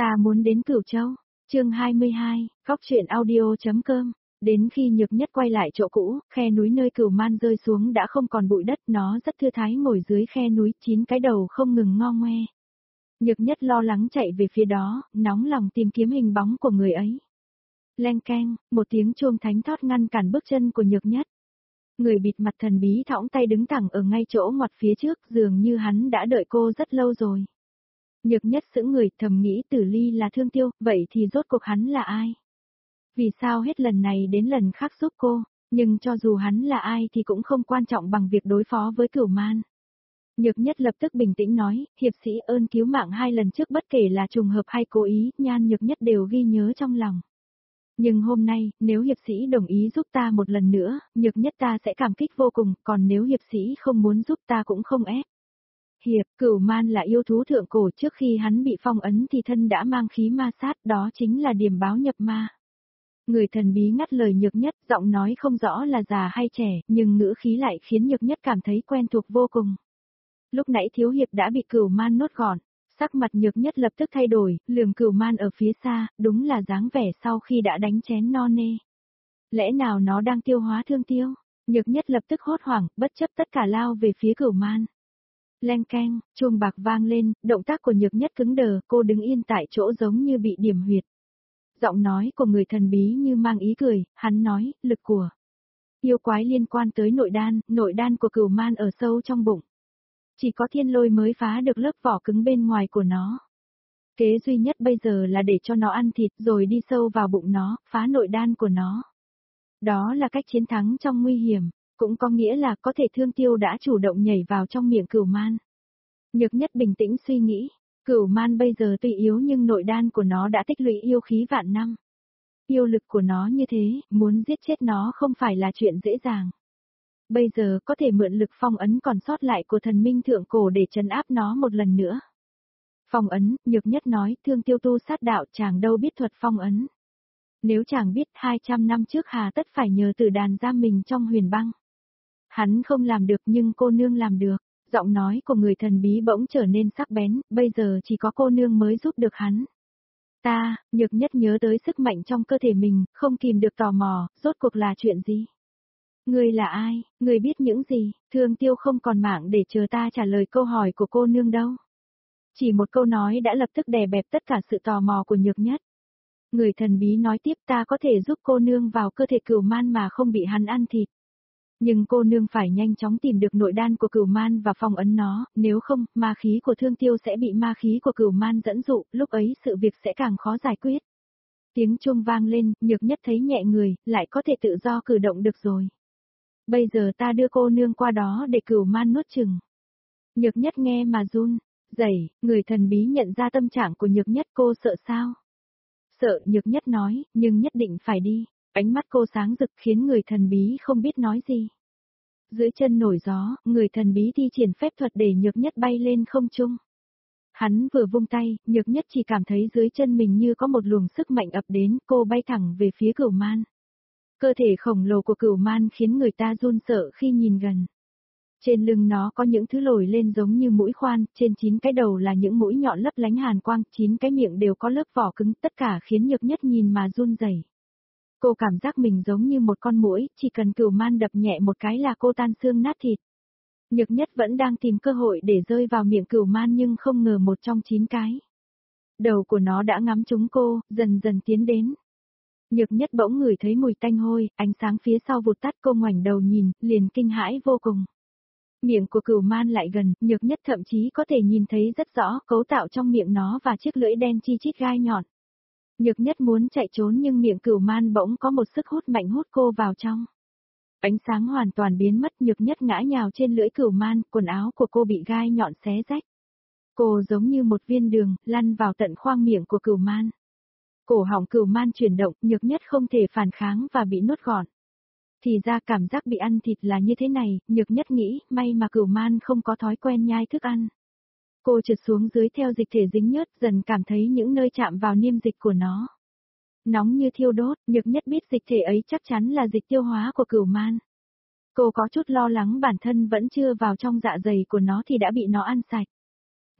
Ta muốn đến Cửu Châu. Chương 22, Cóc truyện audio.com. Đến khi Nhược Nhất quay lại chỗ cũ, khe núi nơi Cửu Man rơi xuống đã không còn bụi đất, nó rất thư thái ngồi dưới khe núi, 9 cái đầu không ngừng ngo ngoe. Nhược Nhất lo lắng chạy về phía đó, nóng lòng tìm kiếm hình bóng của người ấy. Leng keng, một tiếng chuông thánh thót ngăn cản bước chân của Nhược Nhất. Người bịt mặt thần bí thõng tay đứng thẳng ở ngay chỗ ngoặt phía trước, dường như hắn đã đợi cô rất lâu rồi. Nhược Nhất sững người, thầm nghĩ Tử Ly là Thương Tiêu, vậy thì rốt cuộc hắn là ai? Vì sao hết lần này đến lần khác giúp cô, nhưng cho dù hắn là ai thì cũng không quan trọng bằng việc đối phó với Cửu Man. Nhược Nhất lập tức bình tĩnh nói, hiệp sĩ ơn cứu mạng 2 lần trước bất kể là trùng hợp hay cố ý, Nhan Nhược Nhất đều ghi nhớ trong lòng. Nhưng hôm nay, nếu hiệp sĩ đồng ý giúp ta một lần nữa, Nhược Nhất ta sẽ cảm kích vô cùng, còn nếu hiệp sĩ không muốn giúp ta cũng không ép. Hiệp, Cửu Man là yêu thú thượng cổ, trước khi hắn bị phong ấn thì thân đã mang khí ma sát, đó chính là điểm báo nhập ma. Người thần bí ngắt lời Nhược Nhất, giọng nói không rõ là già hay trẻ, nhưng ngữ khí lại khiến Nhược Nhất cảm thấy quen thuộc vô cùng. Lúc nãy thiếu hiệp đã bị Cửu Man nuốt gọn, sắc mặt Nhược Nhất lập tức thay đổi, lườm Cửu Man ở phía xa, đúng là dáng vẻ sau khi đã đánh chén no nê. Lẽ nào nó đang tiêu hóa Thương Tiêu? Nhược Nhất lập tức hốt hoảng, bất chấp tất cả lao về phía Cửu Man. Leng keng, chuông bạc vang lên, động tác của Nhược Nhất cứng đờ, cô đứng yên tại chỗ giống như bị điểm huyệt. Giọng nói của người thần bí như mang ý cười, hắn nói, lực của yêu quái liên quan tới nội đan của Cửu Man ở sâu trong bụng. Chỉ có Thiên Lôi mới phá được lớp vỏ cứng bên ngoài của nó. Kế duy nhất bây giờ là để cho nó ăn thịt rồi đi sâu vào bụng nó, phá nội đan của nó. Đó là cách chiến thắng trong nguy hiểm, cũng có nghĩa là có thể Thương Tiêu đã chủ động nhảy vào trong miệng Cửu Man. Nhược Nhất bình tĩnh suy nghĩ, Cửu Man bây giờ tuy yếu nhưng nội đan của nó đã tích lũy yêu khí vạn năm. Yêu lực của nó như thế, muốn giết chết nó không phải là chuyện dễ dàng. Bây giờ có thể mượn lực phong ấn còn sót lại của thần minh thượng cổ để trấn áp nó một lần nữa. Phong ấn, Nhược Nhất nói, Thương Tiêu tu sát đạo chàng đâu biết thuật phong ấn. Nếu chàng biết 200 năm trước hà tất phải nhờ Tử Đàn giam mình trong huyền băng. Hắn không làm được nhưng cô nương làm được. Giọng nói của người thần bí bỗng trở nên sắc bén, bây giờ chỉ có cô nương mới giúp được hắn. Nhược Nhất nhớ tới sức mạnh trong cơ thể mình, không kìm được tò mò, rốt cuộc là chuyện gì? Ngươi là ai, ngươi biết những gì? Thương Tiêu không còn mạng để chờ ta trả lời câu hỏi của cô nương đâu. Chỉ một câu nói đã lập tức đè bẹp tất cả sự tò mò của Nhược Nhất. Người thần bí nói tiếp, ta có thể giúp cô nương vào cơ thể Cửu Man mà không bị hắn ăn thịt. Nhưng cô nương phải nhanh chóng tìm được nội đan của Cửu Man và phong ấn nó, nếu không, ma khí của Thương Tiêu sẽ bị ma khí của Cửu Man dẫn dụ, lúc ấy sự việc sẽ càng khó giải quyết. Tiếng chuông vang lên, Nhược Nhất thấy nhẹ người, lại có thể tự do cử động được rồi. Bây giờ ta đưa cô nương qua đó để Cửu Man nuốt chừng. Nhược Nhất nghe mà run rẩy, người thần bí nhận ra tâm trạng của Nhược Nhất, cô sợ sao? Sợ, Nhược Nhất nói, nhưng nhất định phải đi. Ánh mắt cô sáng rực khiến người thần bí không biết nói gì. Dưới chân nổi gió, người thần bí thi triển phép thuật để Nhược Nhất bay lên không trung. Hắn vừa vung tay, Nhược Nhất chỉ cảm thấy dưới chân mình như có một luồng sức mạnh ập đến, cô bay thẳng về phía Cửu Man. Cơ thể khổng lồ của Cửu Man khiến người ta run sợ khi nhìn gần. Trên lưng nó có những thứ lồi lên giống như mũi khoan, trên 9 cái đầu là những mũi nhọn lấp lánh hàn quang, 9 cái miệng đều có lớp vỏ cứng, tất cả khiến Nhược Nhất nhìn mà run rẩy. Cô cảm giác mình giống như một con muỗi, chỉ cần Cửu Man đập nhẹ một cái là cô tan xương nát thịt. Nhược Nhất vẫn đang tìm cơ hội để rơi vào miệng Cửu Man nhưng không ngờ một trong 9 cái. Đầu của nó đã ngắm trúng cô, dần dần tiến đến. Nhược Nhất bỗng ngửi thấy mùi tanh hôi, ánh sáng phía sau vụt tắt, cô ngoảnh đầu nhìn, liền kinh hãi vô cùng. Miệng của Cửu Man lại gần, Nhược Nhất thậm chí có thể nhìn thấy rất rõ cấu tạo trong miệng nó và chiếc lưỡi đen chi chít gai nhọn. Nhược Nhất muốn chạy trốn nhưng miệng Cửu Man bỗng có một sức hút mạnh hút cô vào trong. Ánh sáng hoàn toàn biến mất, Nhược Nhất ngã nhào trên lưỡi Cửu Man, quần áo của cô bị gai nhọn xé rách. Cô giống như một viên đường, lăn vào tận khoang miệng của Cửu Man. Cổ họng Cửu Man chuyển động, Nhược Nhất không thể phản kháng và bị nuốt gọn. Thì ra cảm giác bị ăn thịt là như thế này, Nhược Nhất nghĩ, may mà Cửu Man không có thói quen nhai thức ăn. Cô trượt xuống dưới theo dịch thể dính nhớt, dần cảm thấy những nơi chạm vào niêm dịch của nó. Nóng như thiêu đốt, Nhược Nhất biết dịch thể ấy chắc chắn là dịch tiêu hóa của Cửu Man. Cô có chút lo lắng bản thân vẫn chưa vào trong dạ dày của nó thì đã bị nó ăn sạch.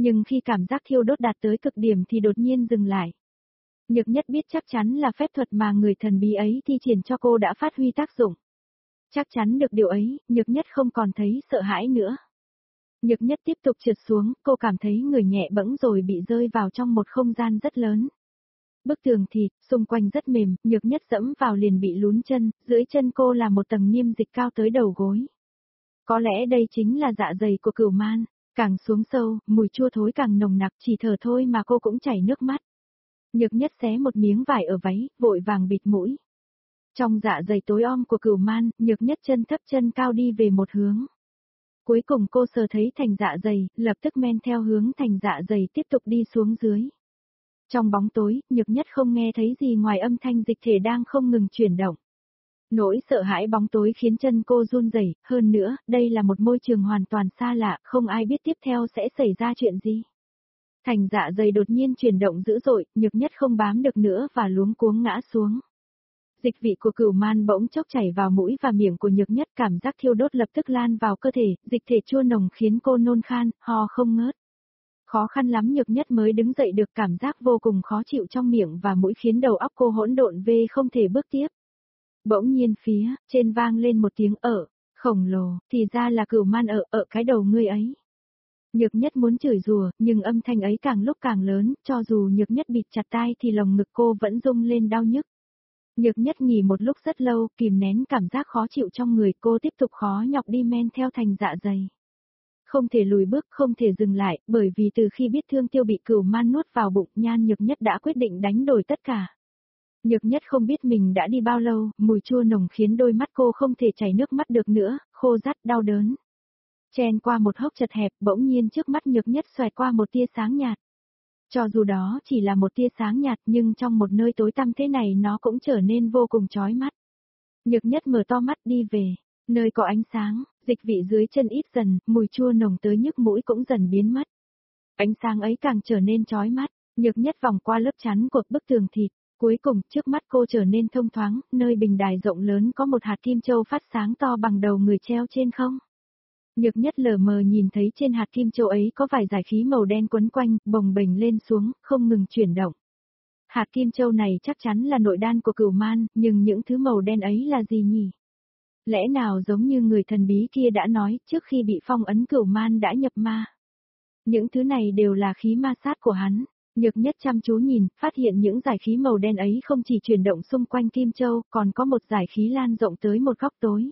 Nhưng khi cảm giác thiêu đốt đạt tới cực điểm thì đột nhiên dừng lại. Nhược nhất biết chắc chắn là phép thuật mà người thần bí ấy thi triển cho cô đã phát huy tác dụng. Chắc chắn được điều ấy, nhược nhất không còn thấy sợ hãi nữa. Nhược nhất tiếp tục trượt xuống, cô cảm thấy người nhẹ bẫng rồi bị rơi vào trong một không gian rất lớn. Bức tường thịt, xung quanh rất mềm, nhược nhất dẫm vào liền bị lún chân, dưới chân cô là một tầng niêm dịch cao tới đầu gối. Có lẽ đây chính là dạ dày của cửu man, càng xuống sâu, mùi chua thối càng nồng nặc, chỉ thở thôi mà cô cũng chảy nước mắt. Nhược nhất xé một miếng vải ở váy, vội vàng bịt mũi. Trong dạ dày tối om của cửu man, nhược nhất chân thấp chân cao đi về một hướng. Cuối cùng cô sờ thấy thành dạ dày, lập tức men theo hướng thành dạ dày tiếp tục đi xuống dưới. Trong bóng tối, nhược nhất không nghe thấy gì ngoài âm thanh dịch thể đang không ngừng chuyển động. Nỗi sợ hãi bóng tối khiến chân cô run rẩy, hơn nữa, đây là một môi trường hoàn toàn xa lạ, không ai biết tiếp theo sẽ xảy ra chuyện gì. Thành dạ dày đột nhiên chuyển động dữ dội, nhược nhất không bám được nữa và luống cuống ngã xuống. Dịch vị của cửu man bỗng chốc chảy vào mũi và miệng của nhược nhất, cảm giác thiêu đốt lập tức lan vào cơ thể, dịch thể chua nồng khiến cô nôn khan, ho không ngớt. Khó khăn lắm nhược nhất mới đứng dậy được, cảm giác vô cùng khó chịu trong miệng và mũi khiến đầu óc cô hỗn độn về không thể bước tiếp. Bỗng nhiên phía trên vang lên một tiếng khổng lồ, thì ra là cửu man ở cái đầu ngươi ấy. Nhược nhất muốn chửi rủa, nhưng âm thanh ấy càng lúc càng lớn, cho dù nhược nhất bịt chặt tai thì lồng ngực cô vẫn rung lên đau nhức. Nhược nhất nghỉ một lúc rất lâu, kìm nén cảm giác khó chịu trong người, cô tiếp tục khó nhọc đi men theo thành dạ dày. Không thể lùi bước, không thể dừng lại, bởi vì từ khi biết Thương Tiêu bị cửu man nuốt vào bụng, Nhan Nhược Nhất đã quyết định đánh đổi tất cả. Nhược Nhất không biết mình đã đi bao lâu, mùi chua nồng khiến đôi mắt cô không thể chảy nước mắt được nữa, khô rắt đau đớn. Chen qua một hốc chật hẹp, bỗng nhiên trước mắt Nhược Nhất xoẹt qua một tia sáng nhạt. Cho dù đó chỉ là một tia sáng nhạt nhưng trong một nơi tối tăm thế này nó cũng trở nên vô cùng chói mắt. Nhược Nhất mở to mắt đi về, nơi có ánh sáng, dịch vị dưới chân ít dần, mùi chua nồng tới nhức mũi cũng dần biến mất. Ánh sáng ấy càng trở nên chói mắt, Nhược Nhất vòng qua lớp chắn của bức tường thịt, cuối cùng trước mắt cô trở nên thông thoáng, nơi bình đài rộng lớn có một hạt kim châu phát sáng to bằng đầu người treo trên không. Nhược Nhất lờ mờ nhìn thấy trên hạt kim châu ấy có vài dải khí màu đen quấn quanh, bồng bềnh lên xuống, không ngừng chuyển động. Hạt kim châu này chắc chắn là nội đan của cửu man, nhưng những thứ màu đen ấy là gì nhỉ? Lẽ nào giống như người thần bí kia đã nói, trước khi bị phong ấn cửu man đã nhập ma? Những thứ này đều là khí ma sát của hắn. Nhược Nhất chăm chú nhìn, phát hiện những dải khí màu đen ấy không chỉ chuyển động xung quanh kim châu, còn có một dải khí lan rộng tới một góc tối.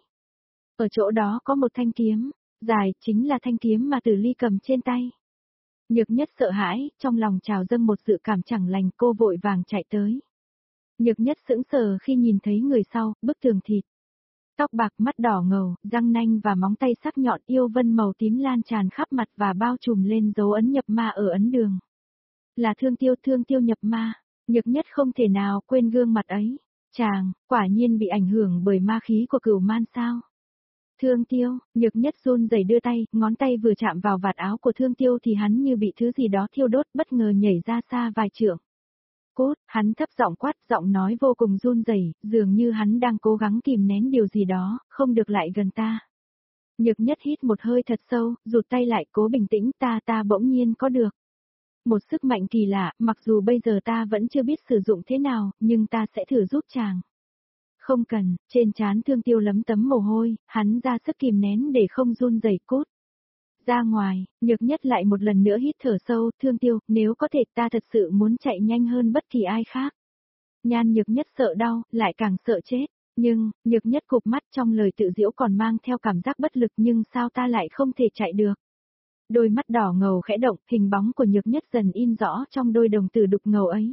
Ở chỗ đó có một thanh kiếm, dài, chính là thanh kiếm mà Tử Ly cầm trên tay. Nhược Nhất sợ hãi, trong lòng trào dâng một dự cảm chẳng lành, cô vội vàng chạy tới. Nhược Nhất sững sờ khi nhìn thấy người sau, bức tường thịt. Tóc bạc, mắt đỏ ngầu, răng nanh và móng tay sắc nhọn, yêu vân màu tím lan tràn khắp mặt và bao trùm lên dấu ấn nhập ma ở ấn đường. Là Thương Tiêu nhập ma. Nhược Nhất không thể nào quên gương mặt ấy. Chàng, quả nhiên bị ảnh hưởng bởi ma khí của cửu man sao? Thương Tiêu, Nhược Nhất run rẩy đưa tay, ngón tay vừa chạm vào vạt áo của Thương Tiêu thì hắn như bị thứ gì đó thiêu đốt, bất ngờ nhảy ra xa vài trượng. Cốt, hắn thấp giọng quát, giọng nói vô cùng run rẩy, dường như hắn đang cố gắng kìm nén điều gì đó, không được lại gần ta. Nhược Nhất hít một hơi thật sâu, rụt tay lại, cố bình tĩnh, ta bỗng nhiên có được một sức mạnh kỳ lạ, mặc dù bây giờ ta vẫn chưa biết sử dụng thế nào, nhưng ta sẽ thử giúp chàng. Không cần, trên trán Thương Tiêu lấm tấm mồ hôi, hắn ra sức kìm nén để không run rẩy. Cốt. Ra ngoài, Nhược Nhất lại một lần nữa hít thở sâu, Thương Tiêu, nếu có thể ta thật sự muốn chạy nhanh hơn bất kỳ ai khác. Nhan Nhược Nhất sợ đau, lại càng sợ chết. Nhưng, Nhược Nhất cụp mắt, trong lời tự giễu còn mang theo cảm giác bất lực, nhưng sao ta lại không thể chạy được. Đôi mắt đỏ ngầu khẽ động, hình bóng của Nhược Nhất dần in rõ trong đôi đồng tử đục ngầu ấy.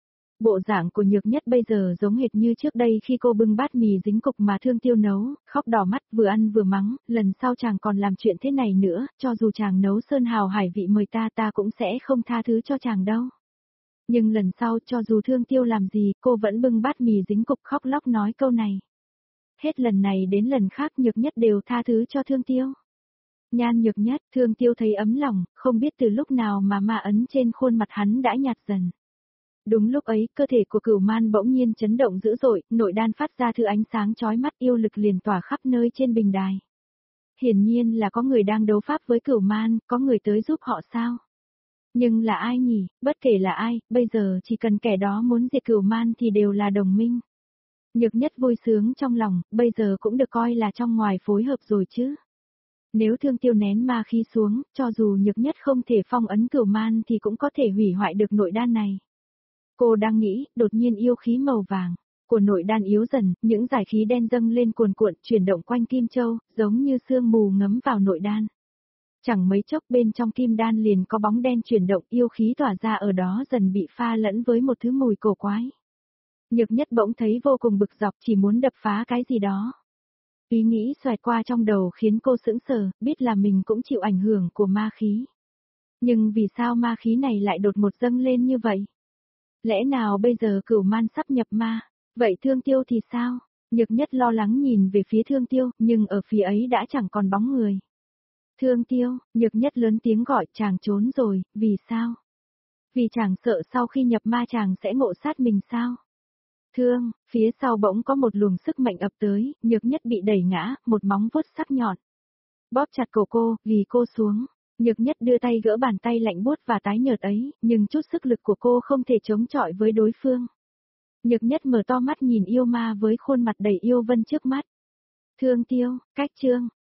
Bộ dạng của Nhược Nhất bây giờ giống hệt như trước đây khi cô bưng bát mì dính cục mà Thương Tiêu nấu, khóc đỏ mắt, vừa ăn vừa mắng, lần sau chàng còn làm chuyện thế này nữa, cho dù chàng nấu sơn hào hải vị mời ta cũng sẽ không tha thứ cho chàng đâu. Nhưng lần sau cho dù Thương Tiêu làm gì, cô vẫn bưng bát mì dính cục khóc lóc nói câu này. Hết lần này đến lần khác Nhược Nhất đều tha thứ cho Thương Tiêu. Nhan Nhược Nhất, Thương Tiêu thấy ấm lòng, không biết từ lúc nào mà ma ấn trên khuôn mặt hắn đã nhạt dần. Đúng lúc ấy, cơ thể của cửu man bỗng nhiên chấn động dữ dội, nội đan phát ra thứ ánh sáng chói mắt, yêu lực liền tỏa khắp nơi trên bình đài. Hiển nhiên là có người đang đấu pháp với cửu man, có người tới giúp họ sao? Nhưng là ai nhỉ, bất kể là ai, bây giờ chỉ cần kẻ đó muốn diệt Cửu Man thì đều là đồng minh. Nhược Nhất vui sướng trong lòng, bây giờ cũng được coi là trong ngoài phối hợp rồi chứ. Nếu Thương Tiêu nén ma khí xuống, cho dù Nhược Nhất không thể phong ấn Cửu Man thì cũng có thể hủy hoại được nội đan này. Cô đang nghĩ, đột nhiên yêu khí màu vàng của nội đan yếu dần, những giải khí đen dâng lên cuồn cuộn, chuyển động quanh Kim Châu, giống như sương mù ngấm vào nội đan. Chẳng mấy chốc bên trong kim đan liền có bóng đen chuyển động, yêu khí tỏa ra ở đó dần bị pha lẫn với một thứ mùi cổ quái. Nhược Nhất bỗng thấy vô cùng bực dọc, chỉ muốn đập phá cái gì đó. Ý nghĩ xoẹt qua trong đầu khiến cô sững sờ, biết là mình cũng chịu ảnh hưởng của ma khí. Nhưng vì sao ma khí này lại đột ngột dâng lên như vậy? Lẽ nào bây giờ Cửu Man sắp nhập ma? Vậy Thương Tiêu thì sao? Nhược Nhất lo lắng nhìn về phía Thương Tiêu, nhưng ở phía ấy đã chẳng còn bóng người. Thương Tiêu, Nhược Nhất lớn tiếng gọi, chàng trốn rồi, vì sao? Vì chàng sợ sau khi nhập ma chàng sẽ ngộ sát mình sao? Thương, phía sau bỗng có một luồng sức mạnh ập tới, Nhược Nhất bị đẩy ngã, một móng vuốt sắc nhọn. Bóp chặt cổ cô, ghi cô xuống. Nhược Nhất đưa tay gỡ bàn tay lạnh buốt và tái nhợt ấy, nhưng chút sức lực của cô không thể chống chọi với đối phương. Nhược Nhất mở to mắt nhìn yêu ma với khuôn mặt đầy yêu vân trước mắt. Thương Tiêu, cách chương,